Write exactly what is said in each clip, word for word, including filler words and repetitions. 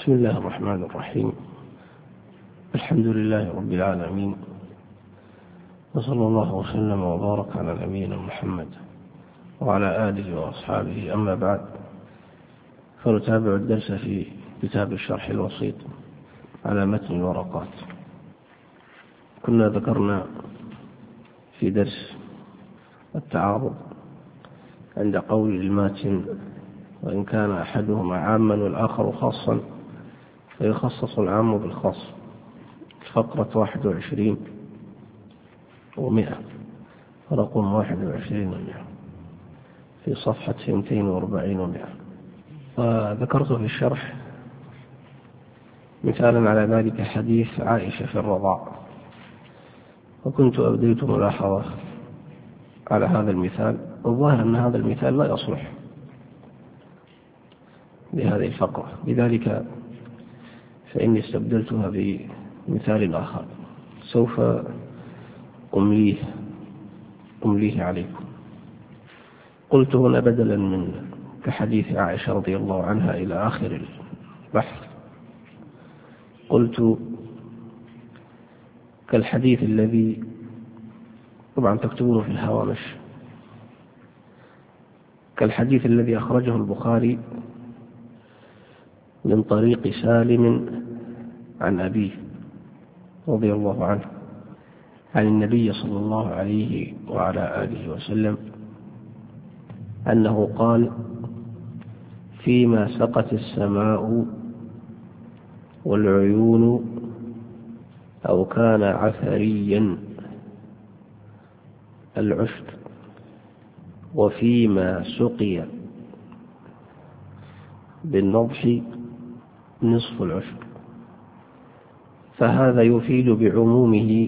بسم الله الرحمن الرحيم. الحمد لله رب العالمين، وصلى الله وسلم وبارك على نبينا محمد وعلى آله وأصحابه. أما بعد، فنتابع الدرس في كتاب الشرح الوسيط على متن الورقات. كنا ذكرنا في درس التعارض عند قول الماتن: وإن كان أحدهما عاما والآخر خاصا فيخصص العام بالخاص. فقرة واحد وعشرين ومئة، رقم واحد وعشرين ومئة، في صفحة اثنتين واربعين ومئة. وذكرت في الشرح مثالا على ذلك حديث عائشة في الرضاع، وكنت أبديت ملاحظة على هذا المثال. الظاهر أن هذا المثال لا يصلح لهذه الفقرة، لذلك فإني استبدلتها بمثال آخر سوف أمليه أمليه عليكم. قلت هنا بدلا من كحديث عائشة رضي الله عنها إلى آخر البحث، قلت كالحديث الذي طبعا تكتبونه في الهوامش، كالحديث الذي أخرجه البخاري من طريق سالم عن أبيه رضي الله عنه عن النبي صلى الله عليه وعلى آله وسلم أنه قال: فيما سقت السماء والعيون أو كان عثريا العشب، وفيما سقي بالنضح نصف العشب. فهذا يفيد بعمومه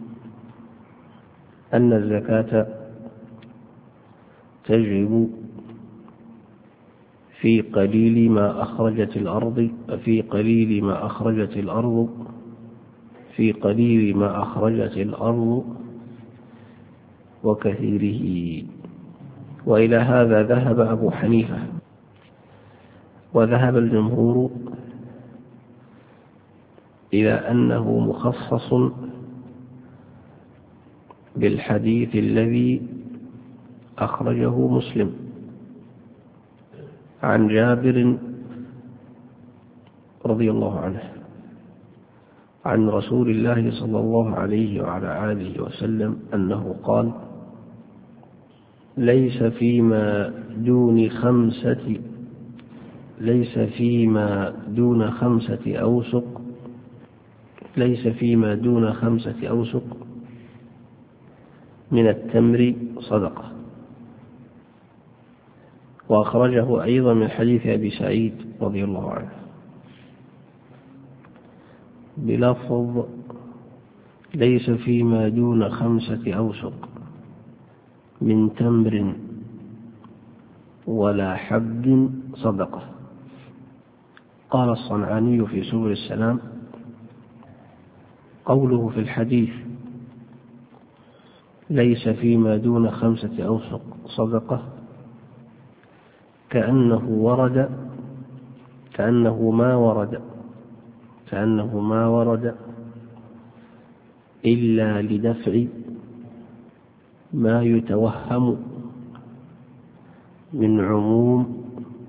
أن الزكاة تجب في قليل ما أخرجت الأرض في قليل ما أخرجت الأرض في قليل ما أخرجت الأرض وكثيره. وإلى هذا ذهب أبو حنيفة، وذهب الجمهور إلى أنه مخصص بالحديث الذي أخرجه مسلم عن جابر رضي الله عنه عن رسول الله صلى الله عليه وعلى آله وسلم أنه قال: ليس فيما دون خمسة ليس فيما دون خمسة أوسق ليس فيما دون خمسة أوسق من التمر صدقة. وأخرجه أيضا من حديث أبي سعيد رضي الله عنه بلفظ: ليس فيما دون خمسة أوسق من تمر ولا حب صدقة. قال الصنعاني في سبل السلام: قوله في الحديث ليس فيما دون خمسة أوسق صدقة كأنه ورد كأنه ما ورد كأنه ما ورد إلا لدفع ما يتوهم من عموم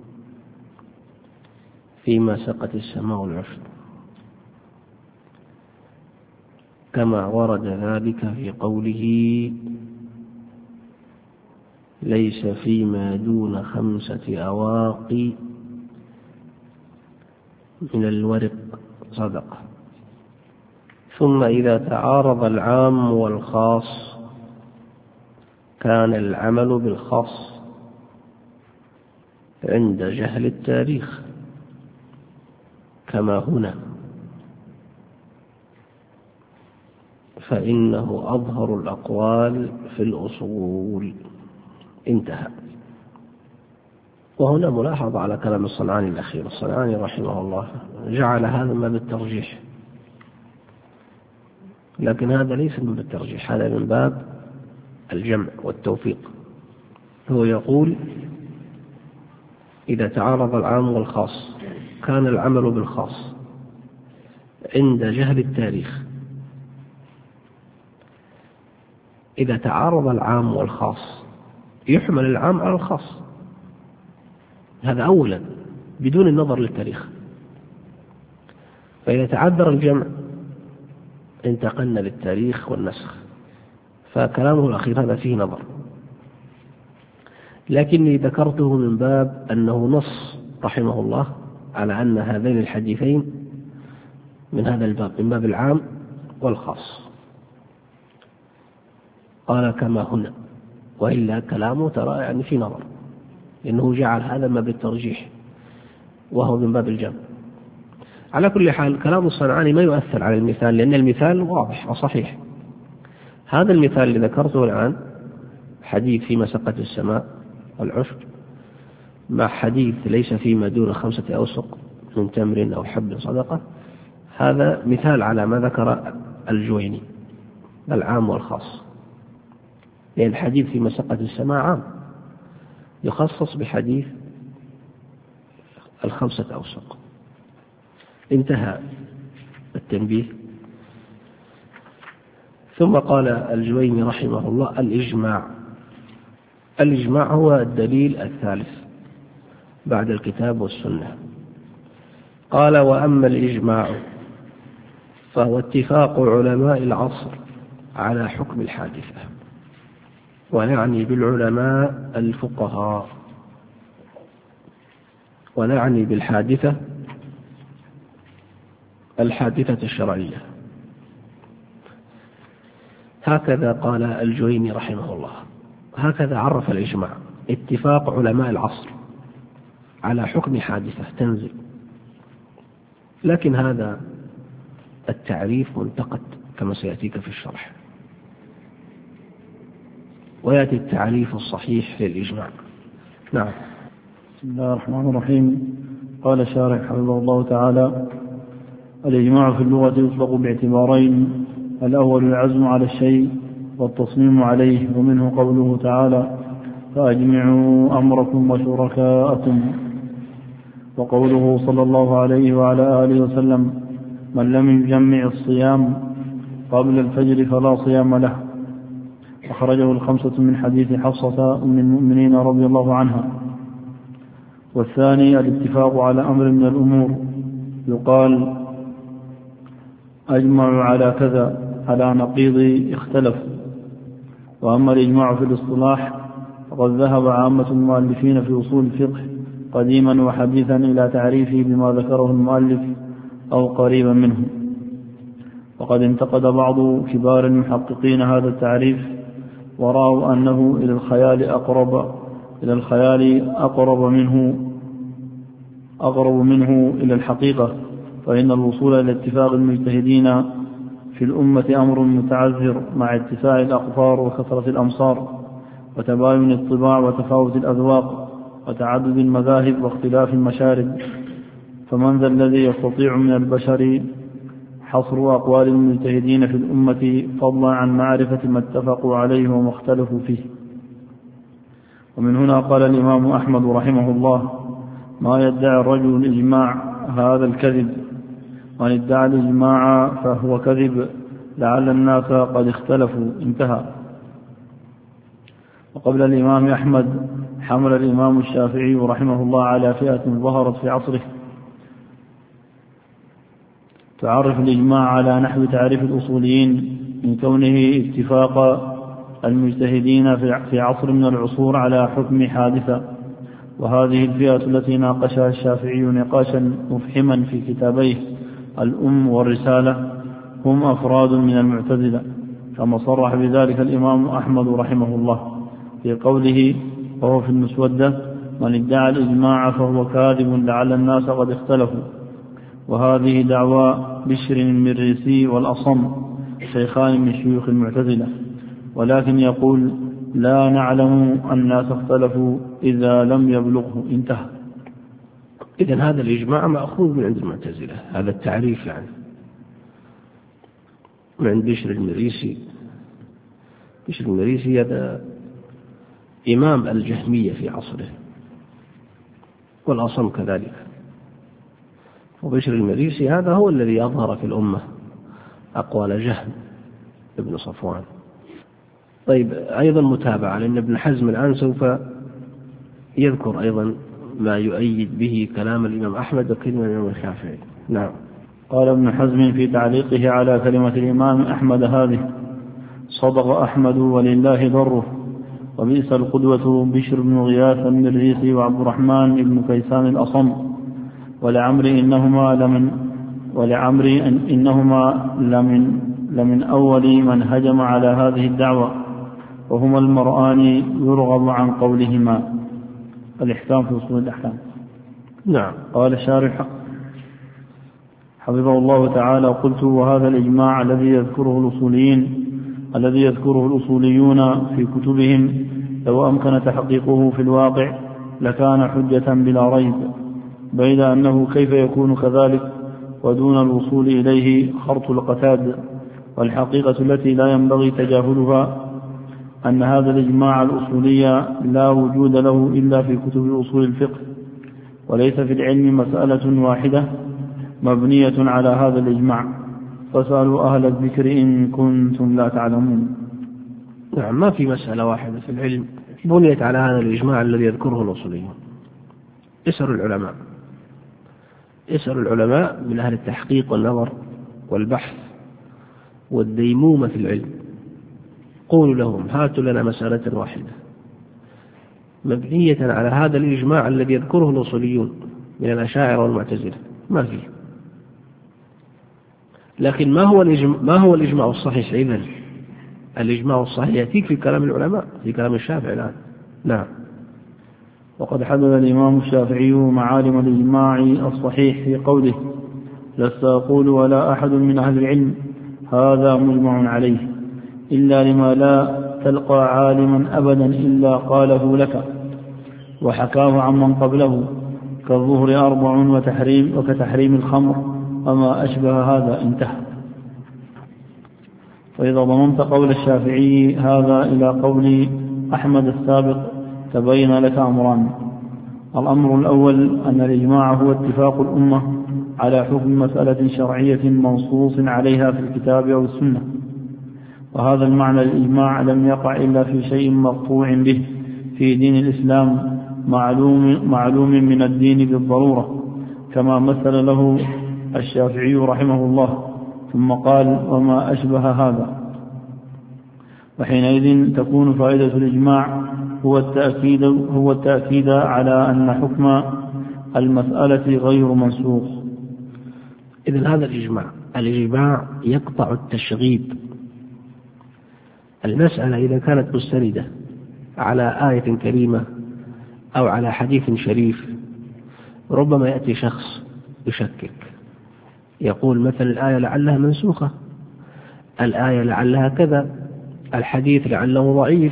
فيما سقت السماء العشب، كما ورد ذلك في قوله: ليس فيما دون خمسة أواقي من الورق صدقة. ثم إذا تعارض العام والخاص كان العمل بالخاص عند جهل التاريخ كما هنا، فإنه أظهر الأقوال في الأصول. انتهى. وهنا ملاحظة على كلام الصنعاني الأخير. الصنعاني رحمه الله جعل هذا من باب الترجيح، لكن هذا ليس من باب الترجيح، هذا من باب الجمع والتوفيق. هو يقول: إذا تعارض العام والخاص كان العمل بالخاص عند جهل التاريخ. إذا تعارض العام والخاص يحمل العام على الخاص، هذا أولا بدون النظر للتاريخ. فإذا تعذر الجمع انتقلنا للتاريخ والنسخ، فكلامه الأخير هذا فيه نظر، لكني ذكرته من باب أنه نص رحمه الله على أن هذين الحديثين من هذا الباب، من باب العام والخاص. قال كما هنا، وإلا كلامه ترى يعني في نظر، إنه جعل هذا من باب الترجيح وهو من باب الجمع. على كل حال كلام الصنعاني ما يؤثر على المثال، لأن المثال واضح وصحيح. هذا المثال اللي ذكرته الآن حديث في مسقة السماء العشب مع حديث ليس فيما دون خمسة أوسق من تمر أو حب صدقة، هذا مثال على ما ذكر الجويني، العام والخاص، لأن الحديث في مسقة السماء عام يخصص بحديث الخمسة أوسق. انتهى التنبيه. ثم قال الجويني رحمه الله: الإجماع. الإجماع هو الدليل الثالث بعد الكتاب والسنة. قال: وأما الإجماع فهو اتفاق علماء العصر على حكم الحادثة، ونعني بالعلماء الفقهاء، ونعني بالحادثة الحادثة الشرعية. هكذا قال الجويني رحمه الله، هكذا عرف الإجماع: اتفاق علماء العصر على حكم حادثة تنزل. لكن هذا التعريف منتقد كما سيأتيك في الشرح، ويأتي التعريف الصحيح للإجماع. نعم. بسم الله الرحمن الرحيم. قال الشارح حفظه الله تعالى: الإجماع في اللغة يطلق باعتبارين: الأول العزم على الشيء والتصميم عليه، ومنه قوله تعالى: فأجمعوا أمركم وشركاءكم، وقوله صلى الله عليه وعلى آله وسلم: من لم يجمع الصيام قبل الفجر فلا صيام له. أخرجه الخمسة من حديث حفصة أم المؤمنين رضي الله عنها. والثاني الاتفاق على أمر من الأمور، يقال: أجمعوا على كذا، على نقيض اختلف. وأما الإجماع في الاصطلاح فقد ذهب عامة المؤلفين في أصول الفقه قديما وحديثا إلى تعريفه بما ذكره المؤلف أو قريبا منه. وقد انتقد بعض كبار المحققين هذا التعريف، ورأوا أنه إلى الخيال أقرب إلى الخيال أقرب منه أقرب منه إلى الحقيقة، فإن الوصول إلى اتفاق المجتهدين في الأمة أمر متعذر مع اتساع الأقطار وكثرة الأمصار وتباين الطباع وتفاوت الأذواق وتعدد المذاهب واختلاف المشارب، فمن ذا الذي يستطيع من البشر حصر أقوال المجتهدين في الأمة فضلا عن معرفة ما اتفقوا عليه وما اختلفوا فيه. ومن هنا قال الإمام أحمد رحمه الله: ما يدعي الرجل الإجماع هذا الكذب، من ادعى الإجماع فهو كذب، لعل الناس قد اختلفوا. انتهى. وقبل الإمام أحمد حمل الإمام الشافعي رحمه الله على فئة ظهرت في عصره تعرف الإجماع على نحو تعريف الأصوليين، من كونه اتفاق المجتهدين في عصر من العصور على حكم حادثة. وهذه الفئة التي ناقشها الشافعي نقاشا مفحما في كتابيه الأم والرسالة هم أفراد من المعتزلة، كما صرح بذلك الإمام أحمد رحمه الله في قوله وهو في المسودة: من ادعى الإجماع فهو كاذب، لعل الناس قد اختلفوا. وهذه دعوى بشر المريسي والأصم، شيخان من شيوخ المعتزلة، ولكن يقول: لا نعلم الناس اختلفوا إذا لم يبلغه. انتهى. إذن هذا الإجماع مأخوذ من عند المعتزلة، هذا التعريف يعني من عند بشر المريسي. بشر المريسي هذا إمام الجهمية في عصره، والأصم كذلك. وبشر المريسي هذا هو الذي أظهر في الأمة أقوال جهم ابن صفوان. طيب أيضا متابعة، لأن ابن حزم الآن سوف يذكر أيضا ما يؤيد به كلام الإمام أحمد وكلمة الإمام الشافعي. نعم. قال ابن حزم في تعليقه على كلمة الإمام أحمد هذه: صدق أحمد ولله ضره، وبئس القدوة بشر بن غياث المريسي وعبد الرحمن بن كيسان الأصم، ولعمري إنهما لمن ولعمري إن إنهما لمن لمن أول من هجم على هذه الدعوة، وهما المرآن يرغب عن قولهما. الإحكام في أصول الأحكام. نعم. قال الشارح حفظه الله تعالى: قلت: وهذا الإجماع الذي يذكره الأصوليين الذي يذكره الأصوليون في كتبهم لو أمكن تحقيقه في الواقع لكان حجة بلا ريب، بيد أنه كيف يكون كذلك ودون الوصول إليه خرط القتاد. والحقيقة التي لا ينبغي تجاهلها أن هذا الإجماع الأصولي لا وجود له إلا في كتب أصول الفقه، وليس في العلم مسألة واحدة مبنية على هذا الإجماع، فاسألوا أهل الذكر إن كنتم لا تعلمون. نعم، ما في مسألة واحدة في العلم بنيت على هذا الإجماع الذي يذكره الأصوليون. اسألوا العلماء اسألوا العلماء من أهل التحقيق والنظر والبحث والديمومة في العلم، قولوا لهم هاتوا لنا مسألة واحدة مبنية على هذا الإجماع الذي يذكره الأصوليون من الأشاعرة والمعتزلة، ما فيه. لكن ما هو الإجماع, ما هو الإجماع الصحيح إذن؟ الإجماع الصحيح يأتيك في كلام العلماء، في كلام الشافعي الآن. نعم. وقد حدد الإمام الشافعي معالم الإجماع الصحيح في قوله: لست أقول ولا أحد من أهل العلم هذا مجمع عليه، إلا لما لا تلقى عالما أبدا إلا قاله لك وحكاه عمن قبله، كالظهر أربع وتحريم وكتحريم الخمر وما أشبه هذا. انتهى. فإذا ضممت قول الشافعي هذا إلى قول أحمد السابق تبين لك أمران: الأمر الأول أن الإجماع هو اتفاق الأمة على حكم مسألة شرعية منصوص عليها في الكتاب أو السنة، وهذا المعنى الإجماع لم يقع إلا في شيء مقطوع به في دين الإسلام معلوم, معلوم من الدين بالضرورة، كما مثل له الشافعي رحمه الله، ثم قال: وما أشبه هذا. وحينئذ تكون فائدة الإجماع هو التأكيد, هو التأكيد على أن حكم المسألة غير منسوخ. إذن هذا الإجماع الإجماع يقطع التشغيب. المسألة إذا كانت مستندة على آية كريمة أو على حديث شريف، ربما يأتي شخص يشكك، يقول مثل الآية لعلها منسوخة، الآية لعلها كذا، الحديث لعله ضعيف.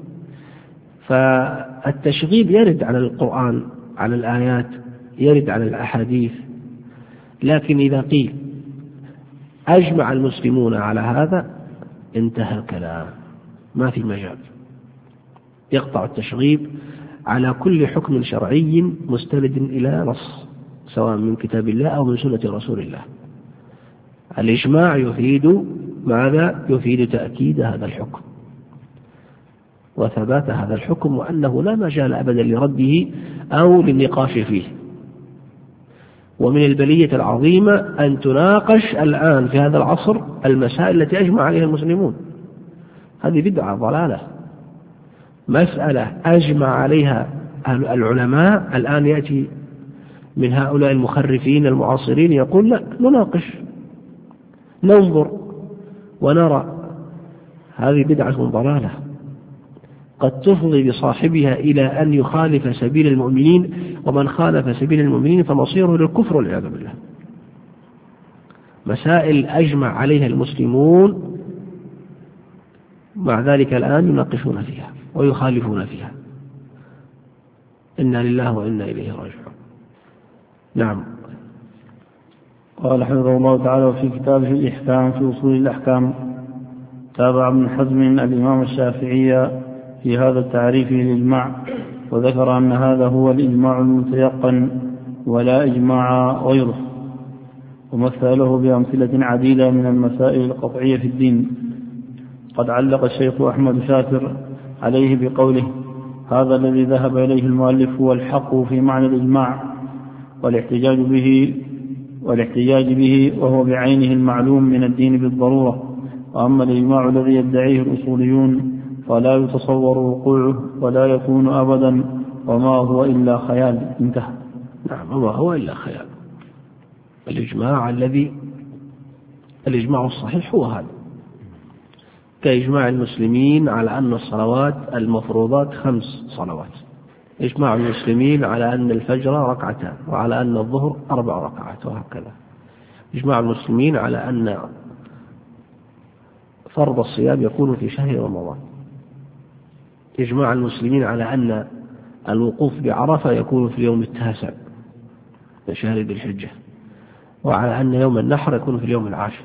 فالتشغيب يرد على القرآن، على الآيات، يرد على الأحاديث. لكن إذا قيل أجمع المسلمون على هذا انتهى الكلام، ما في مجال. يقطع التشغيب على كل حكم شرعي مستند إلى نص، سواء من كتاب الله أو من سنة رسول الله. الإجماع يفيد ماذا؟ يفيد تأكيد هذا الحكم وثبات هذا الحكم، وأنه لا مجال أبدا لرده أو للنقاش فيه. ومن البلية العظيمة أن تناقش الآن في هذا العصر المسائل التي أجمع عليها المسلمون. هذه بدعة ضلالة. مسألة أجمع عليها العلماء الآن يأتي من هؤلاء المخرفين المعاصرين يقول لا، نناقش، ننظر ونرى. هذه بدعة ضلالة قد تفضي بصاحبها إلى أن يخالف سبيل المؤمنين، ومن خالف سبيل المؤمنين فمصيره للكفر والعياذ بالله. مسائل أجمع عليها المسلمون مع ذلك الآن يناقشون فيها ويخالفون فيها. إنا لله وإنا إليه راجعون. نعم. قال حفظه الله تعالى في كتابه الإحكام في أصول الأحكام: تابع ابن حزم الإمام الشافعي في هذا التعريف للإجماع، وذكر أن هذا هو الإجماع المتيقن ولا إجماع غيره. ومثل له بأمثلة عديدة من المسائل القطعية في الدين. قد علق الشيخ أحمد شاكر عليه بقوله: هذا الذي ذهب إليه المؤلف هو الحق في معنى الإجماع والاحتجاج به والاحتجاج به وهو بعينه المعلوم من الدين بالضرورة. وأما الإجماع الذي يدعيه الأصوليون فلا يتصور وقوعه ولا يكون أبدا، وما هو إلا خيال. انتهى. نعم، وما هو إلا خيال. الإجماع الذي الإجماع الصحيح هو هذا، كإجماع المسلمين على أن الصلوات المفروضات خمس صلوات، إجماع المسلمين على أن الفجر ركعتان وعلى أن الظهر أربع ركعات، وهكذا. إجماع المسلمين على أن فرض الصيام يكون في شهر رمضان. إجماع المسلمين على أن الوقوف بعرفة يكون في اليوم التاسع من شهر ذي الحجة، وعلى أن يوم النحر يكون في اليوم العاشر.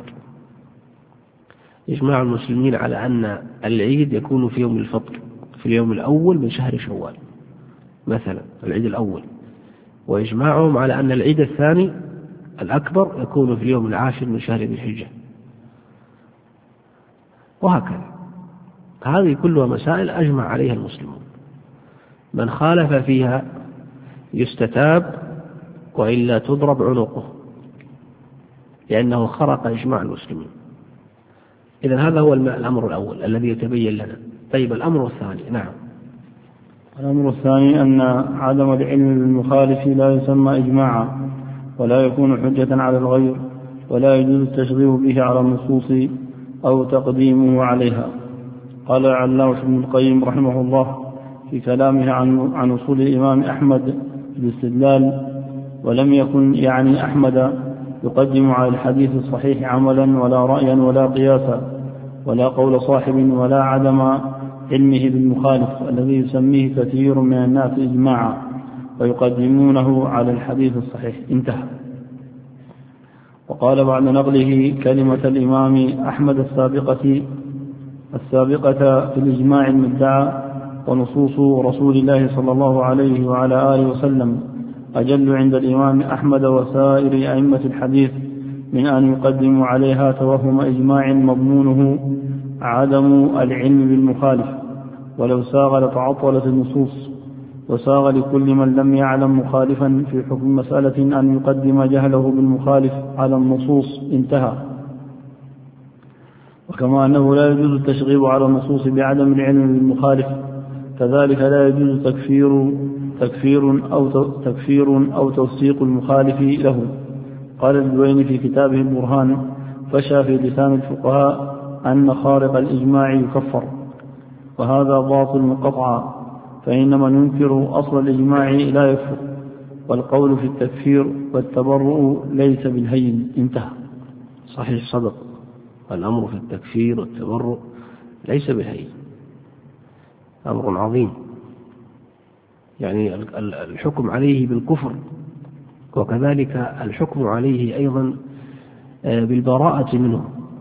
إجماع المسلمين على أن العيد يكون في يوم الفطر في اليوم الأول من شهر شوال مثلا، العيد الأول. وإجماعهم على أن العيد الثاني الأكبر يكون في اليوم العاشر من شهر ذي الحجة، وهكذا. هذه كلها مسائل أجمع عليها المسلمون، من خالف فيها يستتاب وإلا تضرب عنقه، لأنه خرق إجماع المسلمين. إذن هذا هو الأمر الأول الذي يتبين لنا. طيب، الأمر الثاني. نعم. الأمر الثاني أن عدم العلم بالمخالف لا يسمى إجماعا ولا يكون حجة على الغير، ولا يجوز التشغيل به على النصوص أو تقديمه عليها. قال العلامة ابن القيم رحمه الله في كلامه عن عن أصول الإمام أحمد بالاستدلال: ولم يكن يعني أحمد يقدم على الحديث الصحيح عملا ولا رأيا ولا قياسا ولا قول صاحب ولا عدم علمه بالمخالف الذي يسميه كثير من الناس إجماعا ويقدمونه على الحديث الصحيح. انتهى. وقال بعد نقله كلمة الإمام أحمد السابقة السابقة في الإجماع المدعى: ونصوص رسول الله صلى الله عليه وعلى آله وسلم أجل عند الإمام أحمد وسائر أئمة الحديث من أن يقدموا عليها توهم إجماع مضمونه عدم العلم بالمخالف، ولو ساغ لتعطلت النصوص، وساغ لكل من لم يعلم مخالفا في حكم مسألة أن يقدم جهله بالمخالف على النصوص. انتهى. وكما أنه لا يجوز التشغيب على النصوص بعدم العلم بالمخالف، كذلك لا يجوز تكفير تكفير أو تكفير أو توثيق المخالف له. قال الجويني في كتابه البرهان: فشى في لسان الفقهاء أن خارق الإجماع يكفر، وهذا باطل قطعا، فإن من ينكر أصل الإجماع لا يكفر، والقول في التكفير والتبرؤ ليس بالهين. انتهى. صحيح، صدق. الأمر في التكفير والتبرؤ ليس بالهين، أمر عظيم، يعني الحكم عليه بالكفر، وكذلك الحكم عليه أيضا بالبراءة منه،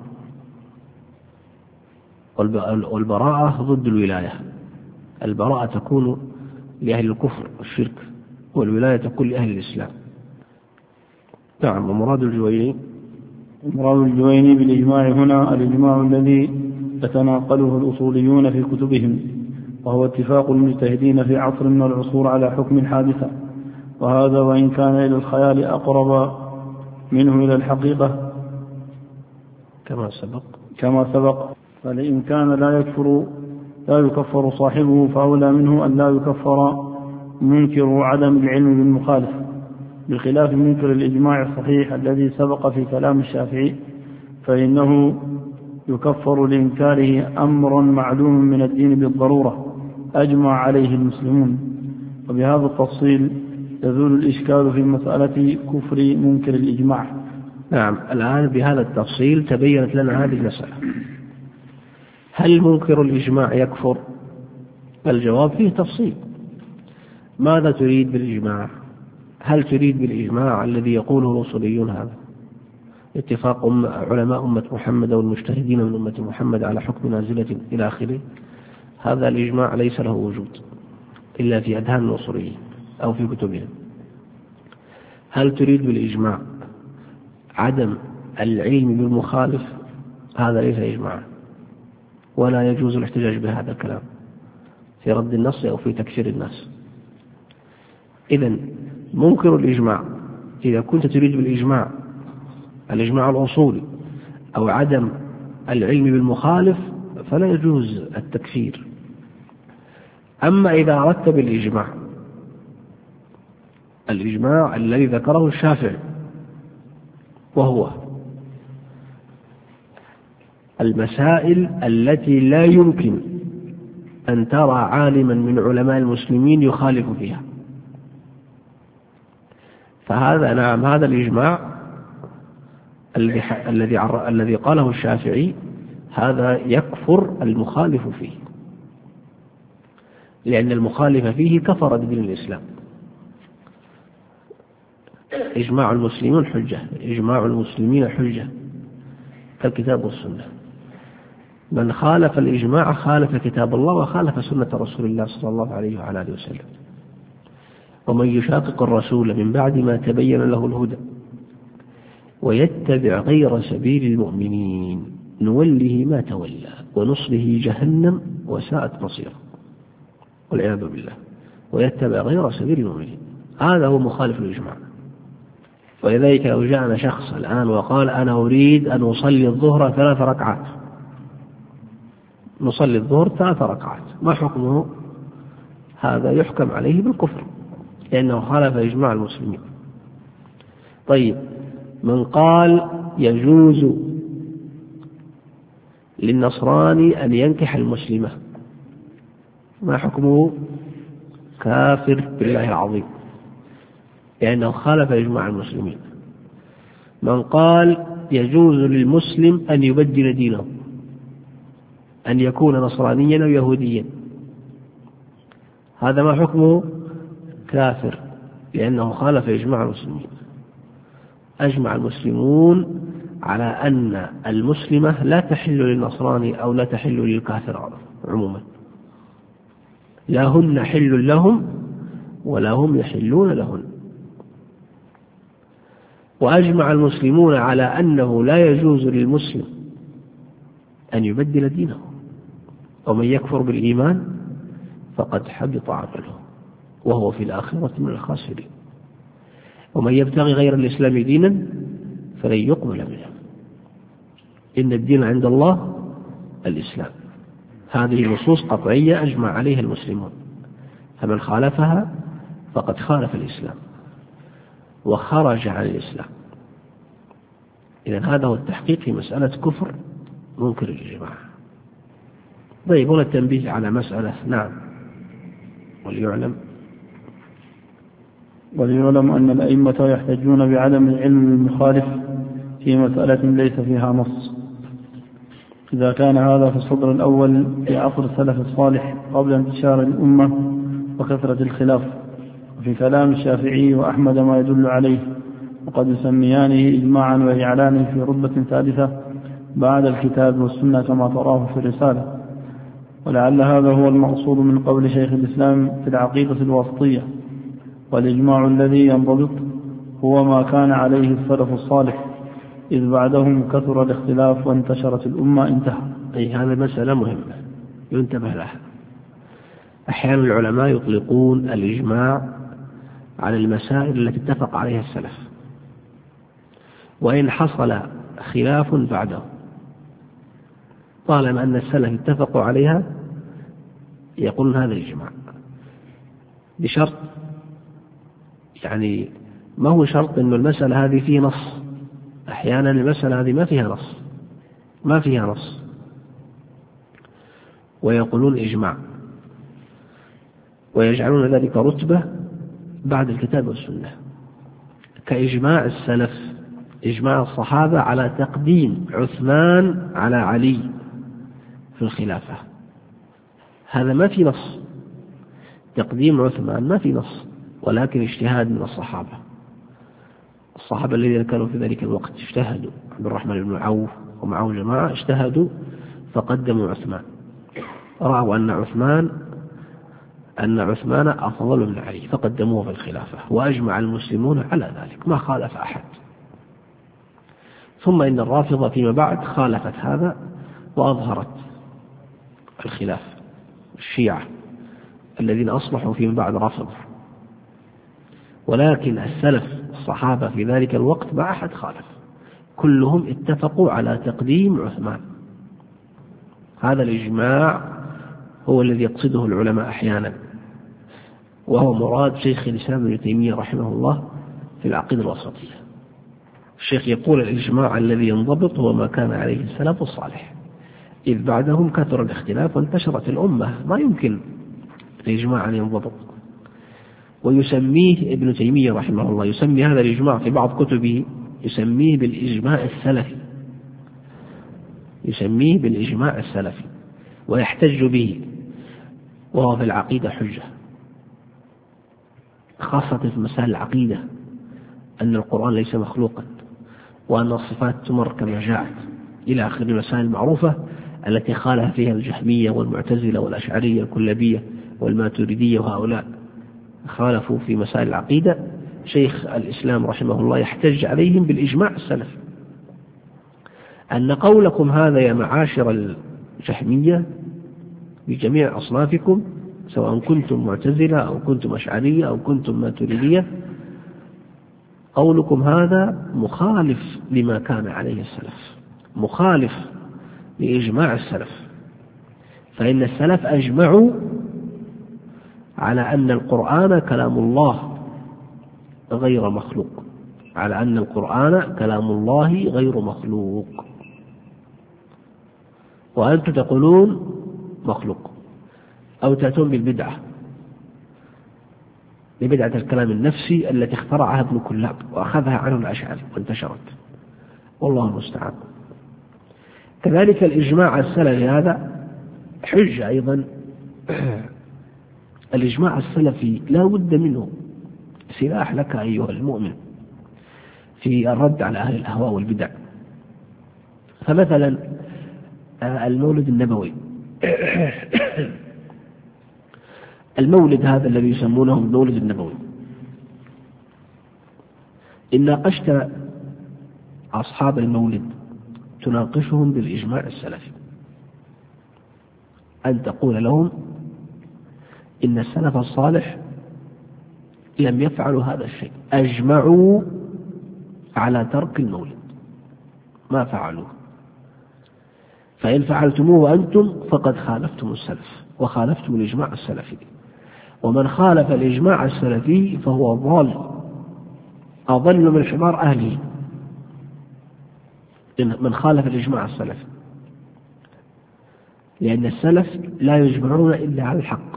والبراءة ضد الولاية. البراءة تكون لأهل الكفر والشرك، والولاية تكون لأهل الإسلام. نعم. ومراد الجويني مراد الجويني بالإجماع هنا الإجماع الذي يتناقله الأصوليون في كتبهم، وهو اتفاق المجتهدين في عصر من العصور على حكم الحادثة، وهذا وإن كان إلى الخيال أقرب منه إلى الحقيقة كما سبق كما سبق فلئن كان لا يكفر لا يكفر صاحبه، فأولى منه أن لا يكفر منكر عدم العلم بالمخالف، بخلاف منكر الإجماع الصحيح الذي سبق في كلام الشافعي، فإنه يكفر لإنكاره أمر معلوم من الدين بالضرورة أجمع عليه المسلمون. وبهذا التفصيل يزول الإشكال في مسألة كفر منكر الإجماع. نعم. الآن بهذا التفصيل تبينت لنا هذه المسألة: هل منكر الإجماع يكفر؟ الجواب فيه تفصيل. ماذا تريد بالإجماع؟ هل تريد بالإجماع الذي يقوله الأصوليون هذا اتفاق علماء أمة محمد والمجتهدين من أمة محمد على حكم نازلة إلى آخره؟ هذا الإجماع ليس له وجود إلا في أذهان الأصوليين أو في كتبهم. هل تريد بالإجماع عدم العلم بالمخالف هذا ليس إجماعا، ولا يجوز الاحتجاج بهذا الكلام في رد النص أو في تكفير الناس. إذن منكر الإجماع إذا كنت تريد بالإجماع الإجماع الأصولي أو عدم العلم بالمخالف فلا يجوز التكفير. أما إذا أردت بالإجماع الإجماع الذي ذكره الشافعي، وهو المسائل التي لا يمكن أن ترى عالما من علماء المسلمين يخالف فيها، فهذا نعم هذا الإجماع الذي الذي قاله الشافعي هذا يكفر المخالف فيه، لأن المخالف فيه كفر بدين الإسلام. إجماع المسلمين حجة، إجماع المسلمين حجة كالكتاب والسنة. من خالف الإجماع خالف كتاب الله وخالف سنة رسول الله صلى الله عليه وعلى آله وسلم. ومن يشاقق الرسول من بعد ما تبين له الهدى ويتبع غير سبيل المؤمنين نوله ما تولى ونصله جهنم وساءت مصيره، والعياذ بالله. ويتبع غير سبيل المؤمنين، هذا هو مخالف الإجماع. ولذلك لو جاءنا شخص الآن وقال أنا أريد أن أصلي الظهر ثلاث ركعات، نصلي الظهر ثلاث ركعات، ما حكمه؟ هذا يحكم عليه بالكفر لأنه خالف إجماع المسلمين. طيب، من قال يجوز للنصراني أن ينكح المسلمة، ما حكمه؟ كافر بالله العظيم لأنه خالف إجماع المسلمين. من قال يجوز للمسلم أن يبدل دينه، أن يكون نصرانيا أو يهوديا، هذا ما حكمه؟ كافر لأنه خالف إجماع المسلمين. أجمع المسلمون على أن المسلمة لا تحل للنصراني أو لا تحل للكافر عموما، لا هن حل لهم ولا هم يحلون لهن. وأجمع المسلمون على أنه لا يجوز للمسلم أن يبدل دينه، ومن يكفر بالإيمان فقد حبط عمله وهو في الآخرة من الخاسرين. ومن يبتغي غير الإسلام دينا فلن يقبل منه، إن الدين عند الله الإسلام. هذه نصوص قطعية أجمع عليها المسلمون، فمن خالفها فقد خالف الإسلام وخرج عن الإسلام. إذن هذا هو التحقيق في مسألة كفر منكر الإجماع. طيب، هنا التنبيه على مسألة. نعم. وليعلم وليعلم أن الأئمة يحتجون بعدم العلم بالمخالف في مسألة ليس فيها نص، إذا كان هذا في الصدر الأول في عصر السلف الصالح قبل انتشار الأمة وكثرة الخلاف، وفي كلام الشافعي وأحمد ما يدل عليه، وقد يسميانه إجماعا وإعلانه في رتبة ثالثة بعد الكتاب والسنة كما تراه في الرسالة. ولعل هذا هو المقصود من قول شيخ الإسلام في العقيدة الواسطية: والإجماع الذي ينضبط هو ما كان عليه السلف الصالح، إذ بعدهم كثر الاختلاف وانتشرت الأمة. انتهى. أي هذه مسألة مهمة ينتبه لها. أحيانا العلماء يطلقون الإجماع على المسائل التي اتفق عليها السلف، وإن حصل خلاف بعده طالما أن السلف اتفقوا عليها يقولون هذا الإجماع، بشرط، يعني ما هو شرط أن المسألة هذه فيه نص. أحيانا المسألة هذه ما فيها نص ما فيها نص ويقولون إجماع، ويجعلون ذلك رتبة بعد الكتاب والسنة، كإجماع السلف، إجماع الصحابة على تقديم عثمان على علي في الخلافة، هذا ما في نص. تقديم عثمان ما في نص، ولكن اجتهاد من الصحابة. الصحابة الذين كانوا في ذلك الوقت اجتهدوا، عبد الرحمن بن عوف ومعه جماعة اجتهدوا فقدموا عثمان، رأوا أن عثمان أن عثمان أفضل من علي فقدموه في الخلافة، وأجمع المسلمون على ذلك ما خالف أحد. ثم إن الرافضة فيما بعد خالفت هذا وأظهرت الخلاف، الشيعة الذين أصبحوا فيما بعد رافضة، ولكن السلف الصحابة في ذلك الوقت ما أحد خالف، كلهم اتفقوا على تقديم عثمان. هذا الإجماع هو الذي يقصده العلماء أحيانا، وهو مراد شيخ الإسلام ابن تيمية رحمه الله في العقيدة الوسطية. الشيخ يقول الإجماع الذي ينضبط هو ما كان عليه السلف الصالح، إذ بعدهم كثر الاختلاف وانتشرت الأمة، ما يمكن الإجماع أن ينضبط. ويسميه ابن تيمية رحمه الله، يسمي هذا الإجماع في بعض كتبه يسميه بالإجماع السلفي، يسميه بالإجماع السلفي ويحتج به، وهو في العقيدة حجة، خاصة في مسائل العقيدة، أن القرآن ليس مخلوقا، وأن الصفات تمر كما جاءت، إلى آخر المسائل المعروفة التي خالف فيها الجهمية والمعتزلة والأشعرية الكلابية والماتريدية، وهؤلاء خالفوا في مسائل العقيدة. شيخ الإسلام رحمه الله يحتج عليهم بالإجماع السلفي، أن قولكم هذا يا معاشر الجهمية بجميع أصنافكم، سواء كنتم معتزلة أو كنتم أشعرية أو كنتم ماتريدية، قولكم هذا مخالف لما كان عليه السلف، مخالف لإجماع السلف، فإن السلف أجمعوا على أن القرآن كلام الله غير مخلوق، على أن القرآن كلام الله غير مخلوق، وأنتم تقولون مخلوق، أو تأتون بالبدعة، لبدعة الكلام النفسي التي اخترعها ابن كلاب وأخذها عنه الأشعري وانتشرت، والله المستعان. كذلك الإجماع السلفي هذا حجة أيضا. الإجماع السلفي لا بد منه، سلاح لك أيها المؤمن في الرد على أهل الأهواء والبدع. فمثلا المولد النبوي، المولد هذا الذي يسمونه المولد النبوي، إن ناقشت أصحاب المولد تناقشهم بالإجماع السلفي، أن تقول لهم إن السلف الصالح لم يفعلوا هذا الشيء، أجمعوا على ترك المولد، ما فعلوه، فإن فعلتموه أنتم فقد خالفتم السلف وخالفتم الإجماع السلفي، ومن خالف الإجماع السلفي فهو ضال أضل من حمار أهله، من خالف الإجماع السلفي، لأن السلف لا يجمعون إلا على الحق،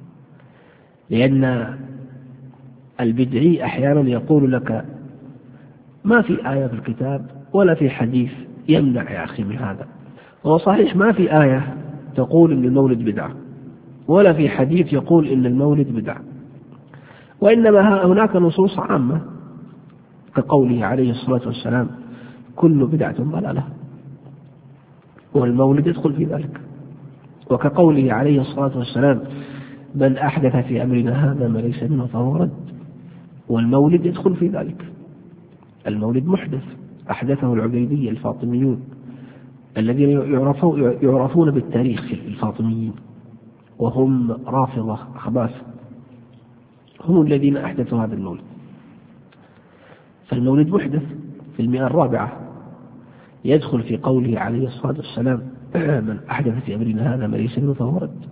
لأن البدعي أحيانا يقول لك ما في آية في الكتاب ولا في حديث يمنع يا أخي من هذا، هو صحيح ما في آية تقول إن المولد بدعة، ولا في حديث يقول إن المولد بدعة، وإنما هناك نصوص عامة كقوله عليه الصلاة والسلام كل بدعة ضلالة، والمولد يدخل في ذلك، وكقوله عليه الصلاة والسلام من أحدث في أمرنا هذا ما ليس منه فهو رد، والمولد يدخل في ذلك. المولد محدث أحدثه العبيدية الفاطميون الذين يعرفون بالتاريخ الفاطميين، وهم رافضة خباث، هم الذين أحدثوا هذا المولد. فالمولد محدث في المئة الرابعة، يدخل في قوله عليه الصلاة والسلام من أحدث في أمرنا هذا ما ليس منه فهو رد.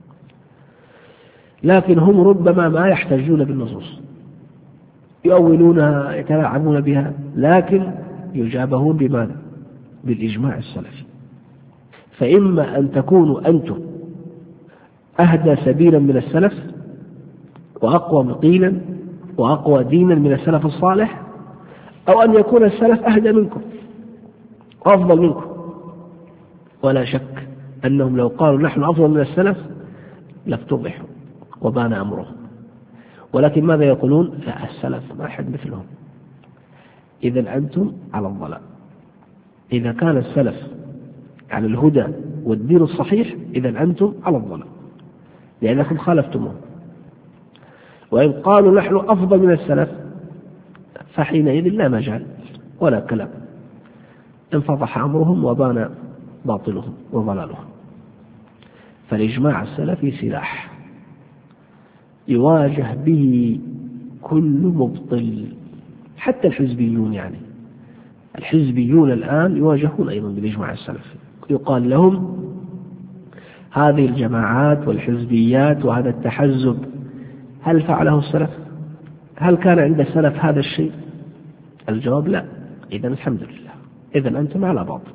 لكن هم ربما ما يحتجون بالنصوص، يؤولونها يتلاعبون بها، لكن يجابهون بماذا؟ بالإجماع السلفي. فإما أن تكونوا أنتم أهدى سبيلا من السلف وأقوى مقيلا وأقوى دينا من السلف الصالح، أو أن يكون السلف أهدى منكم أفضل منكم. ولا شك أنهم لو قالوا نحن أفضل من السلف لافتضحوا وبان أمرهم، ولكن ماذا يقولون؟ لا، السلف ما أحد مثلهم، إذا أنتم على الضلال. إذا كان السلف على الهدى والدين الصحيح إذا أنتم على الضلال لأنكم خالفتموه. وإن قالوا نحن أفضل من السلف فحينئذ لا مجال ولا كلام، انفضح أمرهم وبان باطلهم وضلالهم. فالإجماع السلفي سلاح يواجه به كل مبطل، حتى الحزبيون. يعني الحزبيون الآن يواجهون أيضا بالإجماع السلفي، يقال لهم هذه الجماعات والحزبيات وهذا التحزب هل فعله السلف؟ هل كان عند السلف هذا الشيء؟ الجواب لا. إذن الحمد لله، إذن أنتم على باطل،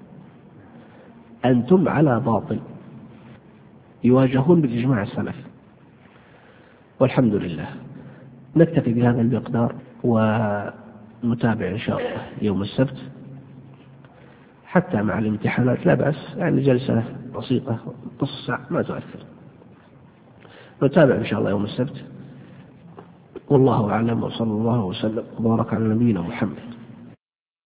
أنتم على باطل. يواجهون بالإجماع السلفي والحمد لله. نكتفي بهذا المقدار ونتابع إن شاء الله يوم السبت، حتى مع الامتحانات لا بأس، يعني جلسة بسيطة نص ساعة ما تؤثر. نتابع إن شاء الله يوم السبت، والله أعلم، وصلى الله وسلم وبارك على نبينا محمد.